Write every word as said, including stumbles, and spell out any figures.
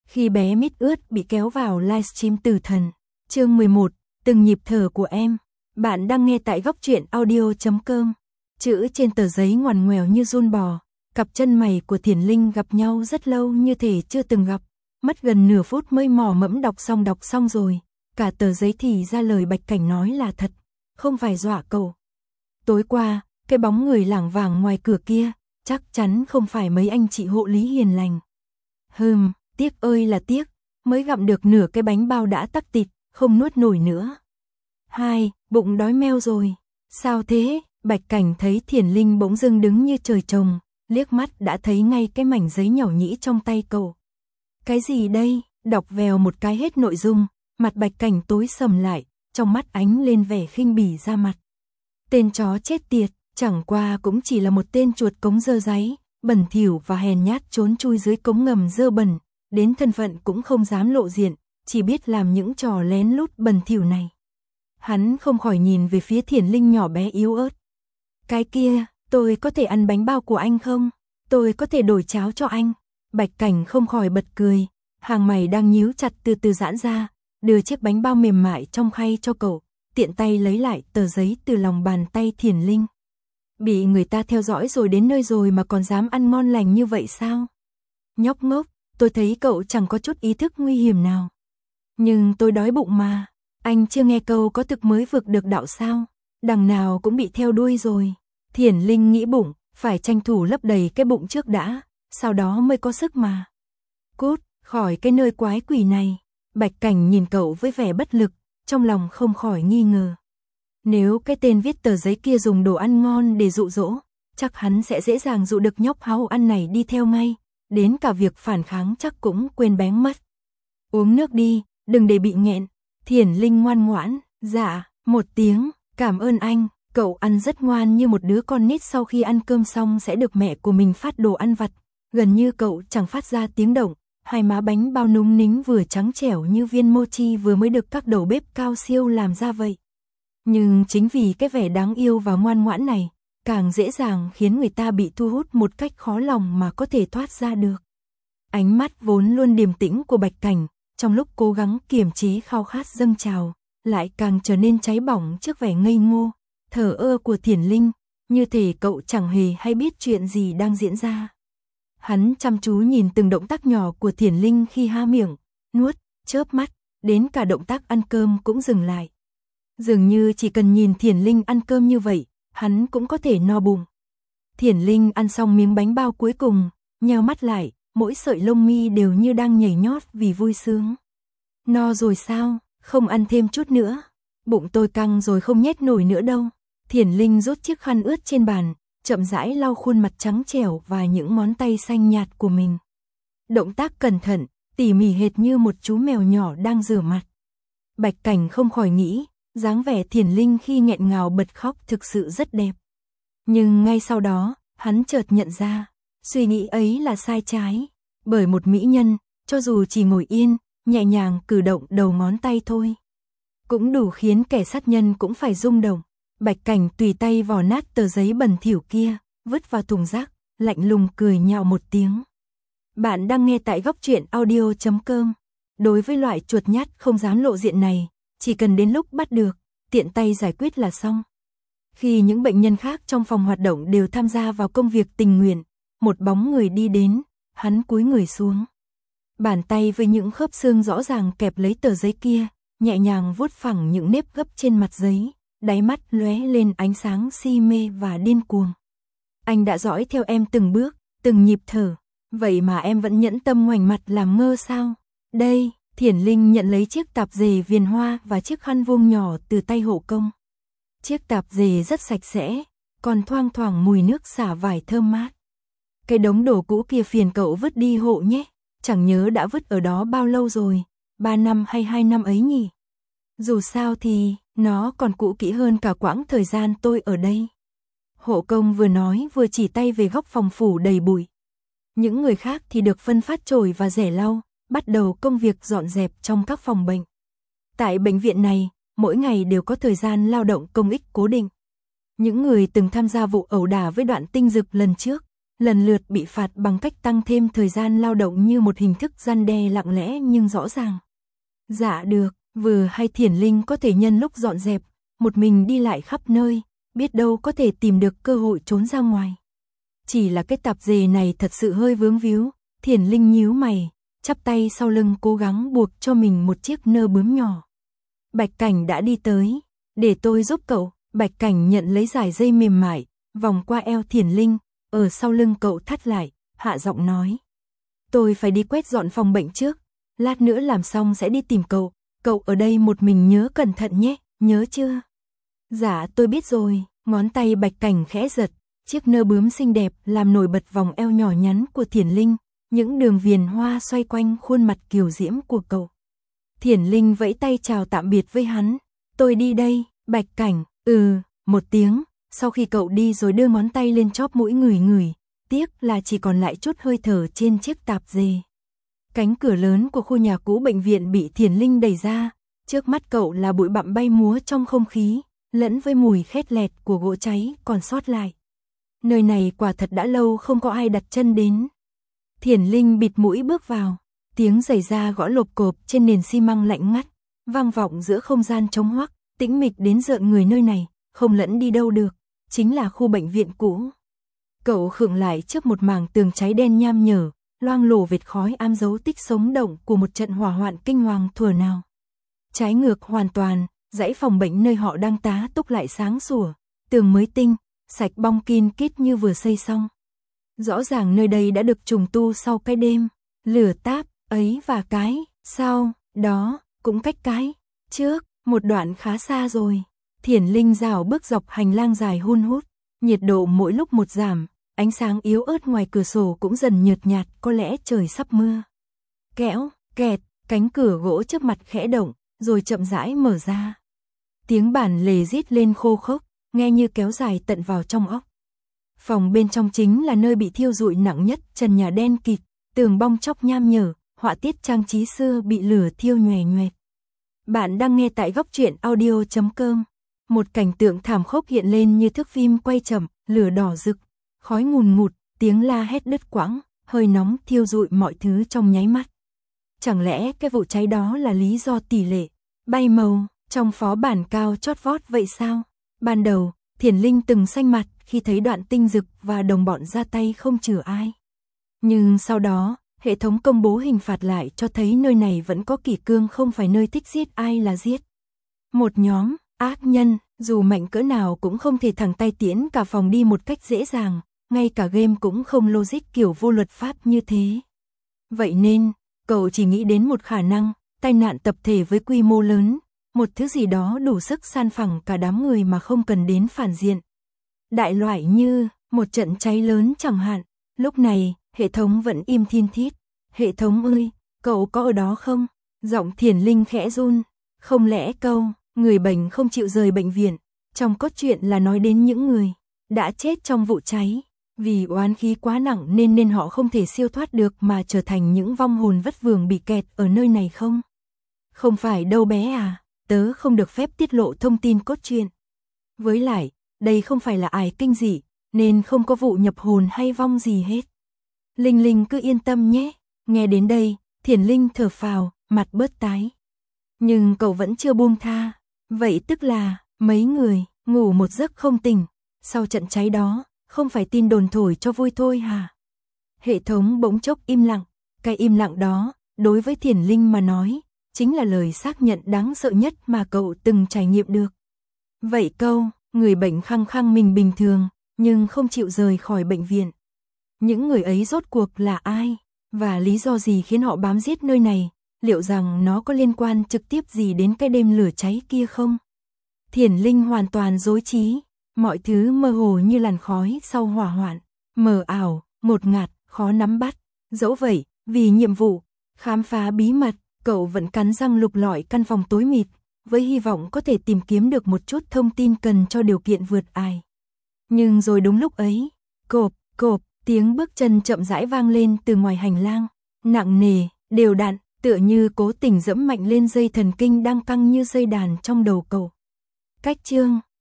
Khi bé mít ướt bị kéo vào livestream Tử Thần. Chương mười một, từng nhịp thở của em. Bạn đang nghe tại góc truyện audio chấm com. Chữ trên tờ giấy ngoằn ngoèo như giun bò. Cặp chân mày của Thiển Linh gặp nhau rất lâu như thể chưa từng gặp. Mất gần nửa phút mới mò mẫm đọc xong đọc xong rồi. Cả tờ giấy thì ra lời Bạch Cảnh nói là thật, không phải dọa cậu. Tối qua, cái bóng người lảng vảng ngoài cửa kia, chắc chắn không phải mấy anh chị hộ lý hiền lành. Hừm, tiếc ơi là tiếc, mới gặm được nửa cái bánh bao đã tắc tịt, không nuốt nổi nữa. Hai, bụng đói meo rồi. Sao thế? Bạch Cảnh thấy Thiển Linh bỗng dưng đứng như trời trồng, liếc mắt đã thấy ngay cái mảnh giấy nhỏ nhĩ trong tay cậu. Cái gì đây? Đọc vèo một cái hết nội dung, mặt Bạch Cảnh tối sầm lại, trong mắt ánh lên vẻ khinh bỉ ra mặt. Tên chó chết tiệt, chẳng qua cũng chỉ là một tên chuột cống dơ dáy, bẩn thỉu và hèn nhát trốn chui dưới cống ngầm dơ bẩn, đến thân phận cũng không dám lộ diện, chỉ biết làm những trò lén lút bẩn thỉu này. Hắn không khỏi nhìn về phía Thiển Linh nhỏ bé yếu ớt. Cái kia, tôi có thể ăn bánh bao của anh không? Tôi có thể đổi cháo cho anh. Bạch Cảnh không khỏi bật cười, hàng mày đang nhíu chặt từ từ giãn ra, đưa chiếc bánh bao mềm mại trong khay cho cậu, tiện tay lấy lại tờ giấy từ lòng bàn tay Thiển Linh. Bị người ta theo dõi rồi đến nơi rồi mà còn dám ăn ngon lành như vậy sao? Nhóc ngốc, tôi thấy cậu chẳng có chút ý thức nguy hiểm nào. Nhưng tôi đói bụng mà, anh chưa nghe câu có thực mới vực được đạo sao? Đằng nào cũng bị theo đuôi rồi. Thiển Linh nghĩ bụng, phải tranh thủ lấp đầy cái bụng trước đã, sau đó mới có sức mà. Cút, khỏi cái nơi quái quỷ này. Bạch Cảnh nhìn cậu với vẻ bất lực, trong lòng không khỏi nghi ngờ. Nếu cái tên viết tờ giấy kia dùng đồ ăn ngon để dụ dỗ, chắc hắn sẽ dễ dàng dụ được nhóc háo ăn này đi theo ngay, đến cả việc phản kháng chắc cũng quên bén mất. Uống nước đi, đừng để bị nghẹn. Thiển Linh ngoan ngoãn, dạ, một tiếng, cảm ơn anh. Cậu ăn rất ngoan như một đứa con nít sau khi ăn cơm xong sẽ được mẹ của mình phát đồ ăn vặt. Gần như cậu chẳng phát ra tiếng động, hai má bánh bao núng nính vừa trắng trẻo như viên mochi vừa mới được các đầu bếp cao siêu làm ra vậy. Nhưng chính vì cái vẻ đáng yêu và ngoan ngoãn này, càng dễ dàng khiến người ta bị thu hút một cách khó lòng mà có thể thoát ra được. Ánh mắt vốn luôn điềm tĩnh của Bạch Cảnh, trong lúc cố gắng kiềm chế khao khát dâng trào, lại càng trở nên cháy bỏng trước vẻ ngây ngô, thờ ơ của Thiển Linh, như thể cậu chẳng hề hay biết chuyện gì đang diễn ra. Hắn chăm chú nhìn từng động tác nhỏ của Thiển Linh khi há miệng, nuốt, chớp mắt, đến cả động tác ăn cơm cũng dừng lại. Dường như chỉ cần nhìn Thiển Linh ăn cơm như vậy, hắn cũng có thể no bụng. Thiển Linh ăn xong miếng bánh bao cuối cùng, nheo mắt lại, mỗi sợi lông mi đều như đang nhảy nhót vì vui sướng. No rồi sao, không ăn thêm chút nữa. Bụng tôi căng rồi không nhét nổi nữa đâu. Thiển Linh rút chiếc khăn ướt trên bàn, chậm rãi lau khuôn mặt trắng trẻo và những ngón tay xanh nhạt của mình. Động tác cẩn thận, tỉ mỉ hệt như một chú mèo nhỏ đang rửa mặt. Bạch Cảnh không khỏi nghĩ, dáng vẻ Thiển Linh khi nghẹn ngào bật khóc thực sự rất đẹp. Nhưng ngay sau đó, hắn chợt nhận ra, suy nghĩ ấy là sai trái. Bởi một mỹ nhân, cho dù chỉ ngồi yên, nhẹ nhàng cử động đầu ngón tay thôi, cũng đủ khiến kẻ sát nhân cũng phải rung động. Bạch Cảnh tùy tay vò nát tờ giấy bẩn thỉu kia, vứt vào thùng rác, lạnh lùng cười nhạo một tiếng. Bạn đang nghe tại góc truyện audio chấm com. Đối với loại chuột nhát không dám lộ diện này, chỉ cần đến lúc bắt được, tiện tay giải quyết là xong. Khi những bệnh nhân khác trong phòng hoạt động đều tham gia vào công việc tình nguyện, một bóng người đi đến, hắn cúi người xuống. Bàn tay với những khớp xương rõ ràng kẹp lấy tờ giấy kia, nhẹ nhàng vuốt phẳng những nếp gấp trên mặt giấy, đáy mắt lóe lên ánh sáng si mê và điên cuồng. Anh đã dõi theo em từng bước, từng nhịp thở, vậy mà em vẫn nhẫn tâm ngoảnh mặt làm ngơ sao? Đây, Thiển Linh nhận lấy chiếc tạp dề viền hoa và chiếc khăn vuông nhỏ từ tay hộ công. Chiếc tạp dề rất sạch sẽ, còn thoang thoảng mùi nước xả vải thơm mát. Cái đống đồ cũ kia phiền cậu vứt đi hộ nhé, chẳng nhớ đã vứt ở đó bao lâu rồi, ba năm hay hai năm ấy nhỉ? Dù sao thì, nó còn cũ kỹ hơn cả quãng thời gian tôi ở đây. Hộ công vừa nói vừa chỉ tay về góc phòng phủ đầy bụi. Những người khác thì được phân phát chổi và rẻ lau, bắt đầu công việc dọn dẹp trong các phòng bệnh. Tại bệnh viện này, mỗi ngày đều có thời gian lao động công ích cố định. Những người từng tham gia vụ ẩu đả với Đoạn Tinh Dực lần trước, lần lượt bị phạt bằng cách tăng thêm thời gian lao động như một hình thức răn đe lặng lẽ nhưng rõ ràng. Dạ được, vừa hay Thiển Linh có thể nhân lúc dọn dẹp, một mình đi lại khắp nơi, biết đâu có thể tìm được cơ hội trốn ra ngoài. Chỉ là cái tạp dề này thật sự hơi vướng víu, Thiển Linh nhíu mày, chắp tay sau lưng cố gắng buộc cho mình một chiếc nơ bướm nhỏ. Bạch Cảnh đã đi tới, để tôi giúp cậu. Bạch Cảnh nhận lấy dải dây mềm mại, vòng qua eo Thiển Linh, ở sau lưng cậu thắt lại, hạ giọng nói. Tôi phải đi quét dọn phòng bệnh trước, lát nữa làm xong sẽ đi tìm cậu, cậu ở đây một mình nhớ cẩn thận nhé, nhớ chưa? Dạ tôi biết rồi, ngón tay Bạch Cảnh khẽ giật, chiếc nơ bướm xinh đẹp làm nổi bật vòng eo nhỏ nhắn của Thiển Linh, những đường viền hoa xoay quanh khuôn mặt kiều diễm của cậu. Thiển Linh vẫy tay chào tạm biệt với hắn, tôi đi đây. Bạch Cảnh, ừ, một tiếng, sau khi cậu đi rồi đưa ngón tay lên chóp mũi ngửi ngửi, tiếc là chỉ còn lại chút hơi thở trên chiếc tạp dề. Cánh cửa lớn của khu nhà cũ bệnh viện bị Thiển Linh đẩy ra, trước mắt cậu là bụi bặm bay múa trong không khí, lẫn với mùi khét lẹt của gỗ cháy còn sót lại. Nơi này quả thật đã lâu không có ai đặt chân đến. Thiển Linh bịt mũi bước vào, tiếng giày da gõ lộp cộp trên nền xi măng lạnh ngắt, vang vọng giữa không gian trống hoắc. Tĩnh mịch đến rợn người nơi này, không lẫn đi đâu được, chính là khu bệnh viện cũ. Cậu khựng lại trước một mảng tường cháy đen nham nhở, loang lổ vệt khói ám dấu tích sống động của một trận hỏa hoạn kinh hoàng thuở nào. Trái ngược hoàn toàn, dãy phòng bệnh nơi họ đang tá túc lại sáng sủa, tường mới tinh, sạch bong kin kít như vừa xây xong. Rõ ràng nơi đây đã được trùng tu sau cái đêm lửa táp ấy và cái sau đó cũng cách cái trước một đoạn khá xa rồi. Thiển Linh rảo bước dọc hành lang dài hun hút, nhiệt độ mỗi lúc một giảm, ánh sáng yếu ớt ngoài cửa sổ cũng dần nhợt nhạt, có lẽ trời sắp mưa. Kẽo, kẹt, cánh cửa gỗ trước mặt khẽ động, rồi chậm rãi mở ra. Tiếng bản lề rít lên khô khốc, nghe như kéo dài tận vào trong óc. Phòng bên trong chính là nơi bị thiêu rụi nặng nhất, trần nhà đen kịt, tường bong chóc nham nhở, họa tiết trang trí xưa bị lửa thiêu nhòe nhoẹt. Bạn đang nghe tại góc truyện audio chấm com. Một cảnh tượng thảm khốc hiện lên như thước phim quay chậm, lửa đỏ rực, khói ngùn ngụt, tiếng la hét đứt quãng, hơi nóng thiêu rụi mọi thứ trong nháy mắt. Chẳng lẽ cái vụ cháy đó là lý do tỷ lệ bay màu trong phó bản cao chót vót vậy sao? Ban đầu, Thiển Linh từng xanh mặt khi thấy Đoạn Tinh Dực và đồng bọn ra tay không trừ ai. Nhưng sau đó, hệ thống công bố hình phạt lại cho thấy nơi này vẫn có kỷ cương, không phải nơi thích giết ai là giết. Một nhóm ác nhân, dù mạnh cỡ nào cũng không thể thẳng tay tiễn cả phòng đi một cách dễ dàng, ngay cả game cũng không logic kiểu vô luật pháp như thế. Vậy nên, cậu chỉ nghĩ đến một khả năng, tai nạn tập thể với quy mô lớn, một thứ gì đó đủ sức san phẳng cả đám người mà không cần đến phản diện. Đại loại như một trận cháy lớn chẳng hạn. Lúc này, hệ thống vẫn im thiên thít. Hệ thống ơi, cậu có ở đó không? Giọng Thiển Linh khẽ run. Không lẽ câu, người bệnh không chịu rời bệnh viện, trong cốt truyện là nói đến những người đã chết trong vụ cháy, vì oán khí quá nặng nên nên họ không thể siêu thoát được mà trở thành những vong hồn vất vưởng bị kẹt ở nơi này không? Không phải đâu bé à, tớ không được phép tiết lộ thông tin cốt truyện. Với lại, đây không phải là ải kinh dị, nên không có vụ nhập hồn hay vong gì hết. Linh Linh cứ yên tâm nhé. Nghe đến đây, Thiển Linh thở phào, mặt bớt tái. Nhưng cậu vẫn chưa buông tha. Vậy tức là, mấy người, ngủ một giấc không tỉnh, sau trận cháy đó, không phải tin đồn thổi cho vui thôi hả? Hệ thống bỗng chốc im lặng. Cái im lặng đó, đối với Thiển Linh mà nói, chính là lời xác nhận đáng sợ nhất mà cậu từng trải nghiệm được. Vậy câu, người bệnh khăng khăng mình bình thường, nhưng không chịu rời khỏi bệnh viện. Những người ấy rốt cuộc là ai? Và lý do gì khiến họ bám giết nơi này? Liệu rằng nó có liên quan trực tiếp gì đến cái đêm lửa cháy kia không? Thiển Linh hoàn toàn rối trí. Mọi thứ mơ hồ như làn khói sau hỏa hoạn. Mờ ảo, ngột ngạt, khó nắm bắt. Dẫu vậy, vì nhiệm vụ, khám phá bí mật, cậu vẫn cắn răng lục lọi căn phòng tối mịt, với hy vọng có thể tìm kiếm được một chút thông tin cần cho điều kiện vượt ải. Nhưng rồi đúng lúc ấy, cộp, cộp, tiếng bước chân chậm rãi vang lên từ ngoài hành lang, nặng nề, đều đặn, tựa như cố tình dẫm mạnh lên dây thần kinh đang căng như dây đàn trong đầu cậu. Cách chương